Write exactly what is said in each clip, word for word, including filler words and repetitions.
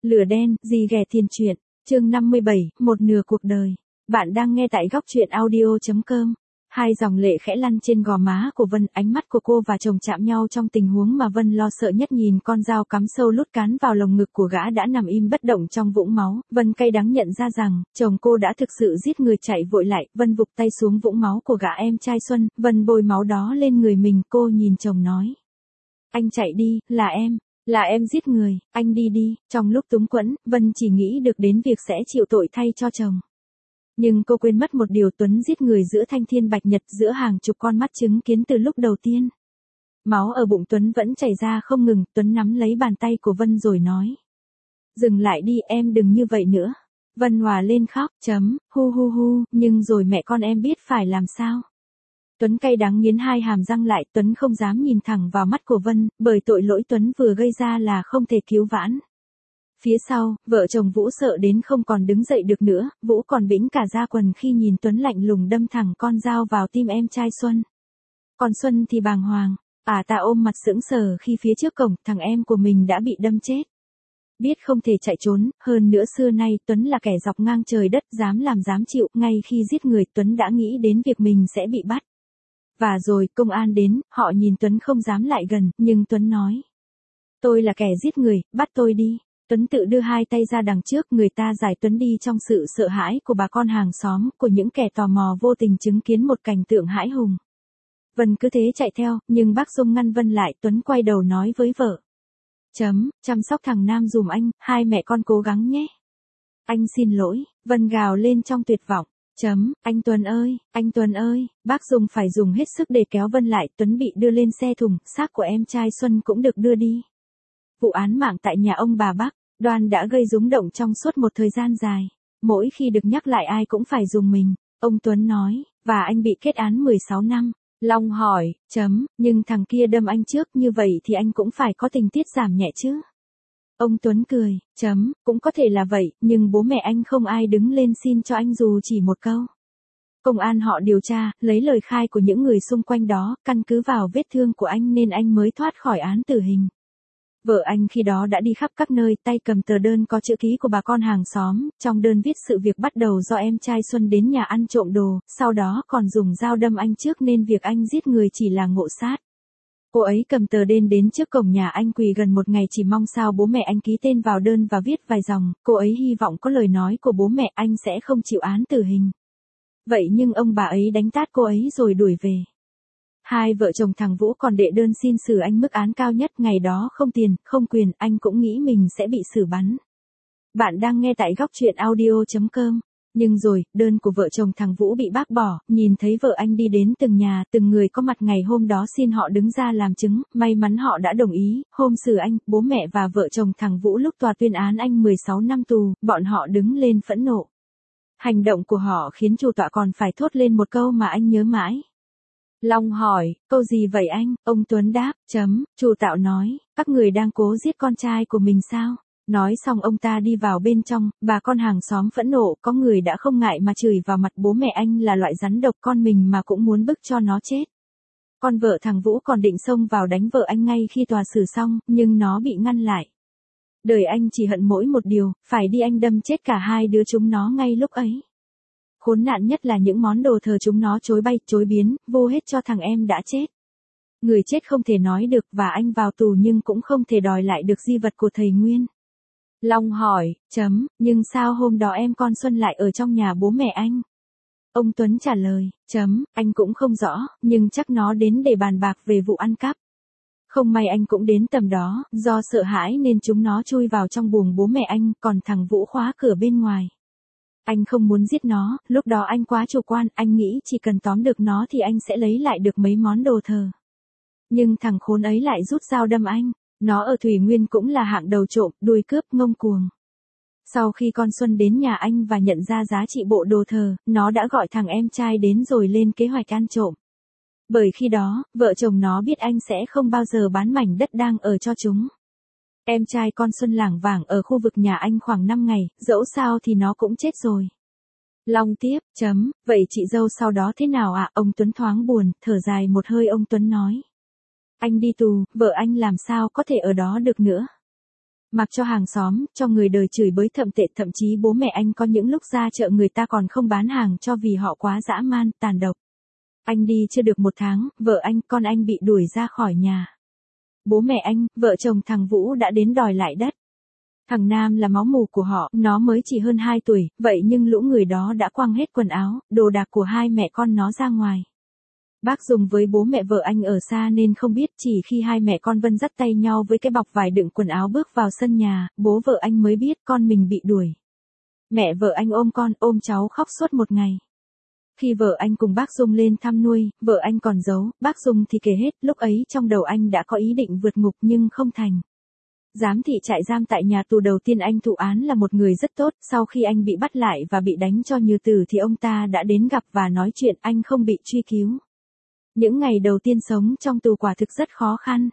Lửa đen, gì ghẻ tiền truyện, chương năm mươi bảy, một nửa cuộc đời. Bạn đang nghe tại góc truyện audio chấm com. Hai dòng lệ khẽ lăn trên gò má của Vân, ánh mắt của cô và chồng chạm nhau trong tình huống mà Vân lo sợ nhất, nhìn con dao cắm sâu lút cán vào lồng ngực của gã đã nằm im bất động trong vũng máu. Vân cay đắng nhận ra rằng, chồng cô đã thực sự giết người. Chạy vội lại, Vân vụt tay xuống vũng máu của gã em trai Xuân, Vân bôi máu đó lên người mình, cô nhìn chồng nói. Anh chạy đi, là em. Là em giết người, anh đi đi. Trong lúc túng quẫn, Vân chỉ nghĩ được đến việc sẽ chịu tội thay cho chồng. Nhưng cô quên mất một điều, Tuấn giết người giữa thanh thiên bạch nhật, giữa hàng chục con mắt chứng kiến từ lúc đầu tiên. Máu ở bụng Tuấn vẫn chảy ra không ngừng, Tuấn nắm lấy bàn tay của Vân rồi nói. Dừng lại đi em, đừng như vậy nữa. Vân hòa lên khóc, chấm, hu hu hu, nhưng rồi mẹ con em biết phải làm sao. Tuấn cay đắng nghiến hai hàm răng lại, Tuấn không dám nhìn thẳng vào mắt của Vân, bởi tội lỗi Tuấn vừa gây ra là không thể cứu vãn. Phía sau, vợ chồng Vũ sợ đến không còn đứng dậy được nữa, Vũ còn bĩnh cả da quần khi nhìn Tuấn lạnh lùng đâm thẳng con dao vào tim em trai Xuân. Còn Xuân thì bàng hoàng, ả ta ôm mặt sững sờ khi phía trước cổng, thằng em của mình đã bị đâm chết. Biết không thể chạy trốn, hơn nữa xưa nay Tuấn là kẻ dọc ngang trời đất, dám làm dám chịu, ngay khi giết người Tuấn đã nghĩ đến việc mình sẽ bị bắt. Và rồi, công an đến, họ nhìn Tuấn không dám lại gần, nhưng Tuấn nói. Tôi là kẻ giết người, bắt tôi đi. Tuấn tự đưa hai tay ra đằng trước, người ta giải Tuấn đi trong sự sợ hãi của bà con hàng xóm, của những kẻ tò mò vô tình chứng kiến một cảnh tượng hãi hùng. Vân cứ thế chạy theo, nhưng bác Dung ngăn Vân lại, Tuấn quay đầu nói với vợ. Chấm, chăm sóc thằng Nam dùm anh, hai mẹ con cố gắng nhé. Anh xin lỗi, Vân gào lên trong tuyệt vọng. Chấm, anh Tuấn ơi, anh Tuấn ơi, bác Dung phải dùng hết sức để kéo Vân lại, Tuấn bị đưa lên xe thùng, xác của em trai Xuân cũng được đưa đi. Vụ án mạng tại nhà ông bà Bắc, Đoan đã gây rúng động trong suốt một thời gian dài. Mỗi khi được nhắc lại ai cũng phải dùng mình, ông Tuấn nói, và anh bị kết án mười sáu năm. Long hỏi, chấm, nhưng thằng kia đâm anh trước, như vậy thì anh cũng phải có tình tiết giảm nhẹ chứ. Ông Tuấn cười, chấm, cũng có thể là vậy, nhưng bố mẹ anh không ai đứng lên xin cho anh dù chỉ một câu. Công an họ điều tra, lấy lời khai của những người xung quanh đó, căn cứ vào vết thương của anh nên anh mới thoát khỏi án tử hình. Vợ anh khi đó đã đi khắp các nơi, tay cầm tờ đơn có chữ ký của bà con hàng xóm, trong đơn viết sự việc bắt đầu do em trai Xuân đến nhà ăn trộm đồ, sau đó còn dùng dao đâm anh trước nên việc anh giết người chỉ là ngộ sát. Cô ấy cầm tờ đơn đến trước cổng nhà anh quỳ gần một ngày chỉ mong sao bố mẹ anh ký tên vào đơn và viết vài dòng, cô ấy hy vọng có lời nói của bố mẹ anh sẽ không chịu án tử hình. Vậy nhưng ông bà ấy đánh tát cô ấy rồi đuổi về. Hai vợ chồng thằng Vũ còn đệ đơn xin xử anh mức án cao nhất, ngày đó không tiền, không quyền, anh cũng nghĩ mình sẽ bị xử bắn. Bạn đang nghe tại góc truyện audio chấm com. Nhưng rồi, đơn của vợ chồng thằng Vũ bị bác bỏ, nhìn thấy vợ anh đi đến từng nhà, từng người có mặt ngày hôm đó xin họ đứng ra làm chứng, may mắn họ đã đồng ý, hôm xử anh, bố mẹ và vợ chồng thằng Vũ lúc tòa tuyên án anh mười sáu năm tù, bọn họ đứng lên phẫn nộ. Hành động của họ khiến chủ tọa còn phải thốt lên một câu mà anh nhớ mãi. Long hỏi, câu gì vậy anh? Ông Tuấn đáp, chấm, chủ tạo nói, các người đang cố giết con trai của mình sao? Nói xong ông ta đi vào bên trong, bà con hàng xóm phẫn nộ, có người đã không ngại mà chửi vào mặt bố mẹ anh là loại rắn độc, con mình mà cũng muốn bức cho nó chết. Con vợ thằng Vũ còn định xông vào đánh vợ anh ngay khi tòa xử xong, nhưng nó bị ngăn lại. Đời anh chỉ hận mỗi một điều, phải đi anh đâm chết cả hai đứa chúng nó ngay lúc ấy. Khốn nạn nhất là những món đồ thờ chúng nó chối bay, chối biến, vô hết cho thằng em đã chết. Người chết không thể nói được và anh vào tù nhưng cũng không thể đòi lại được di vật của thầy Nguyên. Long hỏi, chấm, nhưng sao hôm đó em con Xuân lại ở trong nhà bố mẹ anh? Ông Tuấn trả lời, chấm, anh cũng không rõ, nhưng chắc nó đến để bàn bạc về vụ ăn cắp. Không may anh cũng đến tầm đó, do sợ hãi nên chúng nó chui vào trong buồng bố mẹ anh, còn thằng Vũ khóa cửa bên ngoài. Anh không muốn giết nó, lúc đó anh quá chủ quan, anh nghĩ chỉ cần tóm được nó thì anh sẽ lấy lại được mấy món đồ thờ. Nhưng thằng khốn ấy lại rút dao đâm anh, nó ở Thủy Nguyên cũng là hạng đầu trộm, đuôi cướp, ngông cuồng. Sau khi con Xuân đến nhà anh và nhận ra giá trị bộ đồ thờ, nó đã gọi thằng em trai đến rồi lên kế hoạch ăn trộm. Bởi khi đó, vợ chồng nó biết anh sẽ không bao giờ bán mảnh đất đang ở cho chúng. Em trai con Xuân lảng vảng ở khu vực nhà anh khoảng năm ngày, dẫu sao thì nó cũng chết rồi. Long tiếp, chấm, vậy chị dâu sau đó thế nào ạ? Ông Tuấn thoáng buồn, thở dài một hơi ông Tuấn nói. Anh đi tù, vợ anh làm sao có thể ở đó được nữa. Mặc cho hàng xóm, cho người đời chửi bới thậm tệ, thậm chí bố mẹ anh có những lúc ra chợ người ta còn không bán hàng cho vì họ quá dã man, tàn độc. Anh đi chưa được một tháng, vợ anh, con anh bị đuổi ra khỏi nhà. Bố mẹ anh, vợ chồng thằng Vũ đã đến đòi lại đất. Thằng Nam là máu mủ của họ, nó mới chỉ hơn hai tuổi, vậy nhưng lũ người đó đã quăng hết quần áo, đồ đạc của hai mẹ con nó ra ngoài. Bác Dung với bố mẹ vợ anh ở xa nên không biết, chỉ khi hai mẹ con Vân dắt tay nhau với cái bọc vải đựng quần áo bước vào sân nhà, bố vợ anh mới biết con mình bị đuổi. Mẹ vợ anh ôm con, ôm cháu khóc suốt một ngày. Khi vợ anh cùng bác Dung lên thăm nuôi, vợ anh còn giấu, bác Dung thì kể hết, lúc ấy trong đầu anh đã có ý định vượt ngục nhưng không thành. Giám thị trại giam tại nhà tù đầu tiên anh thụ án là một người rất tốt, sau khi anh bị bắt lại và bị đánh cho như tử thì ông ta đã đến gặp và nói chuyện, anh không bị truy cứu. Những ngày đầu tiên sống trong tù quả thực rất khó khăn.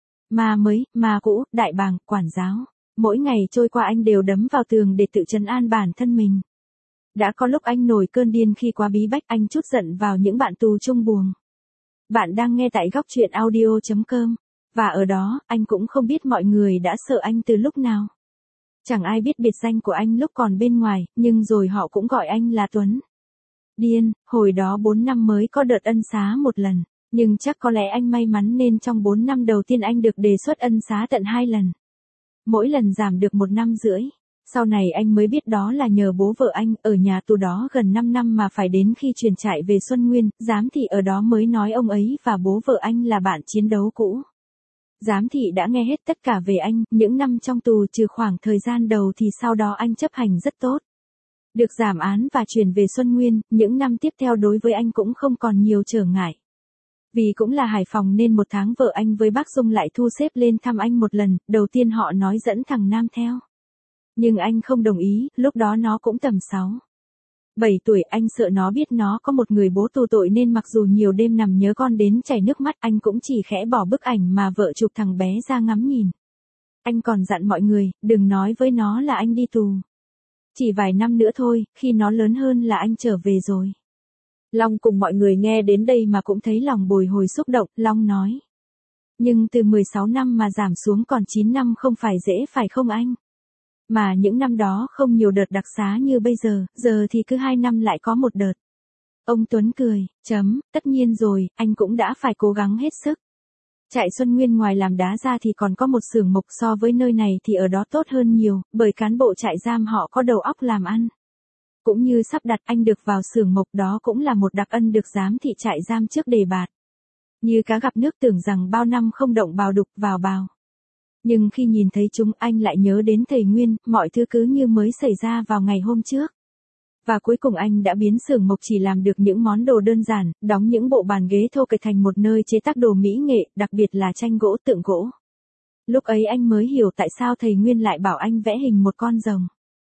Ma mới, ma cũ, đại bàng, quản giáo. Mỗi ngày trôi qua anh đều đấm vào tường để tự trấn an bản thân mình. Đã có lúc anh nổi cơn điên khi quá bí bách, anh trút giận vào những bạn tù chung buồng. Bạn đang nghe tại góc truyện audio chấm com. Và ở đó, anh cũng không biết mọi người đã sợ anh từ lúc nào. Chẳng ai biết biệt danh của anh lúc còn bên ngoài, nhưng rồi họ cũng gọi anh là Tuấn. Điên, hồi đó bốn năm mới có đợt ân xá một lần, nhưng chắc có lẽ anh may mắn nên trong bốn năm đầu tiên anh được đề xuất ân xá tận hai lần. Mỗi lần giảm được một năm rưỡi. Sau này anh mới biết đó là nhờ bố vợ anh, ở nhà tù đó gần năm năm mà phải đến khi chuyển trại về Xuân Nguyên, giám thị ở đó mới nói ông ấy và bố vợ anh là bạn chiến đấu cũ. Giám thị đã nghe hết tất cả về anh, những năm trong tù trừ khoảng thời gian đầu thì sau đó anh chấp hành rất tốt. Được giảm án và chuyển về Xuân Nguyên, những năm tiếp theo đối với anh cũng không còn nhiều trở ngại. Vì cũng là Hải Phòng nên một tháng vợ anh với bác Dung lại thu xếp lên thăm anh một lần, đầu tiên họ nói dẫn thằng Nam theo. Nhưng anh không đồng ý, lúc đó nó cũng tầm sáu, bảy tuổi, anh sợ nó biết nó có một người bố tù tội nên mặc dù nhiều đêm nằm nhớ con đến chảy nước mắt, anh cũng chỉ khẽ bỏ bức ảnh mà vợ chụp thằng bé ra ngắm nhìn. Anh còn dặn mọi người, đừng nói với nó là anh đi tù. Chỉ vài năm nữa thôi, khi nó lớn hơn là anh trở về rồi. Long cùng mọi người nghe đến đây mà cũng thấy lòng bồi hồi xúc động, Long nói. Nhưng từ mười sáu năm mà giảm xuống còn chín năm không phải dễ phải không anh? Mà những năm đó không nhiều đợt đặc xá như bây giờ, giờ thì cứ hai năm lại có một đợt. Ông Tuấn cười, chấm, tất nhiên rồi, anh cũng đã phải cố gắng hết sức. Trại Xuân Nguyên ngoài làm đá ra thì còn có một xưởng mộc, so với nơi này thì ở đó tốt hơn nhiều, bởi cán bộ trại giam họ có đầu óc làm ăn. Cũng như sắp đặt anh được vào xưởng mộc, đó cũng là một đặc ân được giám thị trại giam trước đề bạt. Như cá gặp nước, tưởng rằng bao năm không động bào đục vào bào. Nhưng khi nhìn thấy chúng anh lại nhớ đến thầy Nguyên, mọi thứ cứ như mới xảy ra vào ngày hôm trước. Và cuối cùng anh đã biến xưởng mộc chỉ làm được những món đồ đơn giản, đóng những bộ bàn ghế thô kệch thành một nơi chế tác đồ mỹ nghệ, đặc biệt là tranh gỗ, tượng gỗ. Lúc ấy anh mới hiểu tại sao thầy Nguyên lại bảo anh vẽ hình một con rồng.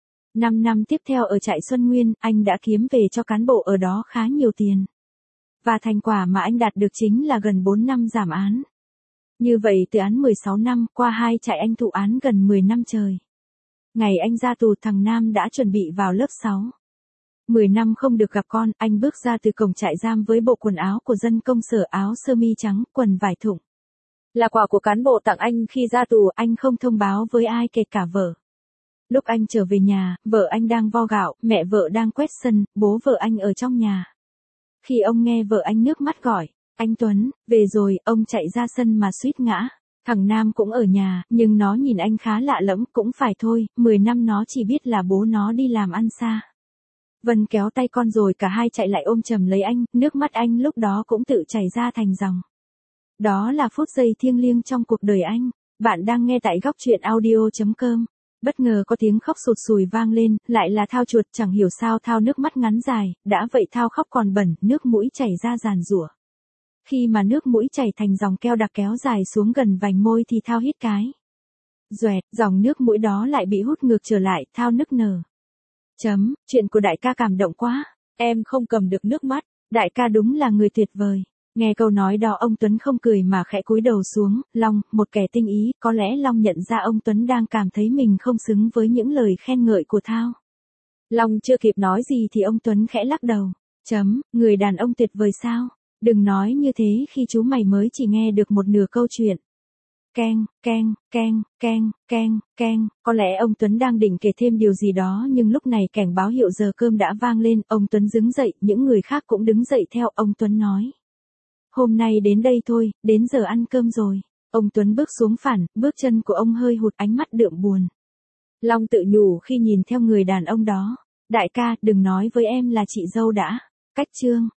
Năm năm tiếp theo ở trại Xuân Nguyên, anh đã kiếm về cho cán bộ ở đó khá nhiều tiền. Và thành quả mà anh đạt được chính là gần bốn năm giảm án. Như vậy từ án mười sáu năm, qua hai trại anh thụ án gần mười năm trời. Ngày anh ra tù, thằng Nam đã chuẩn bị vào lớp sáu. mười năm không được gặp con, anh bước ra từ cổng trại giam với bộ quần áo của dân công sở, áo sơ mi trắng, quần vải thụng. Là quà của cán bộ tặng anh khi ra tù, anh không thông báo với ai kể cả vợ. Lúc anh trở về nhà, vợ anh đang vo gạo, mẹ vợ đang quét sân, bố vợ anh ở trong nhà. Khi ông nghe vợ anh nước mắt gọi, anh Tuấn, về rồi, ông chạy ra sân mà suýt ngã. Thằng Nam cũng ở nhà, nhưng nó nhìn anh khá lạ lẫm, cũng phải thôi, mười năm nó chỉ biết là bố nó đi làm ăn xa. Vân kéo tay con rồi cả hai chạy lại ôm chầm lấy anh, nước mắt anh lúc đó cũng tự chảy ra thành dòng. Đó là phút giây thiêng liêng trong cuộc đời anh. Bạn đang nghe tại góc truyện audio chấm com. Bất ngờ có tiếng khóc sụt sùi vang lên, lại là Thao chuột, chẳng hiểu sao Thao nước mắt ngắn dài, đã vậy Thao khóc còn bẩn, nước mũi chảy ra giàn giụa. Khi mà nước mũi chảy thành dòng keo đặc kéo dài xuống gần vành môi thì Thao hít cái. Doẹt, dòng nước mũi đó lại bị hút ngược trở lại, Thao nức nở. Chấm, chuyện của đại ca cảm động quá, em không cầm được nước mắt, đại ca đúng là người tuyệt vời. Nghe câu nói đó ông Tuấn không cười mà khẽ cúi đầu xuống, Long, một kẻ tinh ý, có lẽ Long nhận ra ông Tuấn đang cảm thấy mình không xứng với những lời khen ngợi của Thao. Long chưa kịp nói gì thì ông Tuấn khẽ lắc đầu. Chấm, người đàn ông tuyệt vời sao? Đừng nói như thế khi chú mày mới chỉ nghe được một nửa câu chuyện. Keng, keng, keng, keng, keng, keng, có lẽ ông Tuấn đang định kể thêm điều gì đó nhưng lúc này cảnh báo hiệu giờ cơm đã vang lên, ông Tuấn đứng dậy, những người khác cũng đứng dậy theo, ông Tuấn nói. Hôm nay đến đây thôi, đến giờ ăn cơm rồi. Ông Tuấn bước xuống phản, bước chân của ông hơi hụt, ánh mắt đượm buồn. Long tự nhủ khi nhìn theo người đàn ông đó. Đại ca, đừng nói với em là chị dâu đã. Cách chương.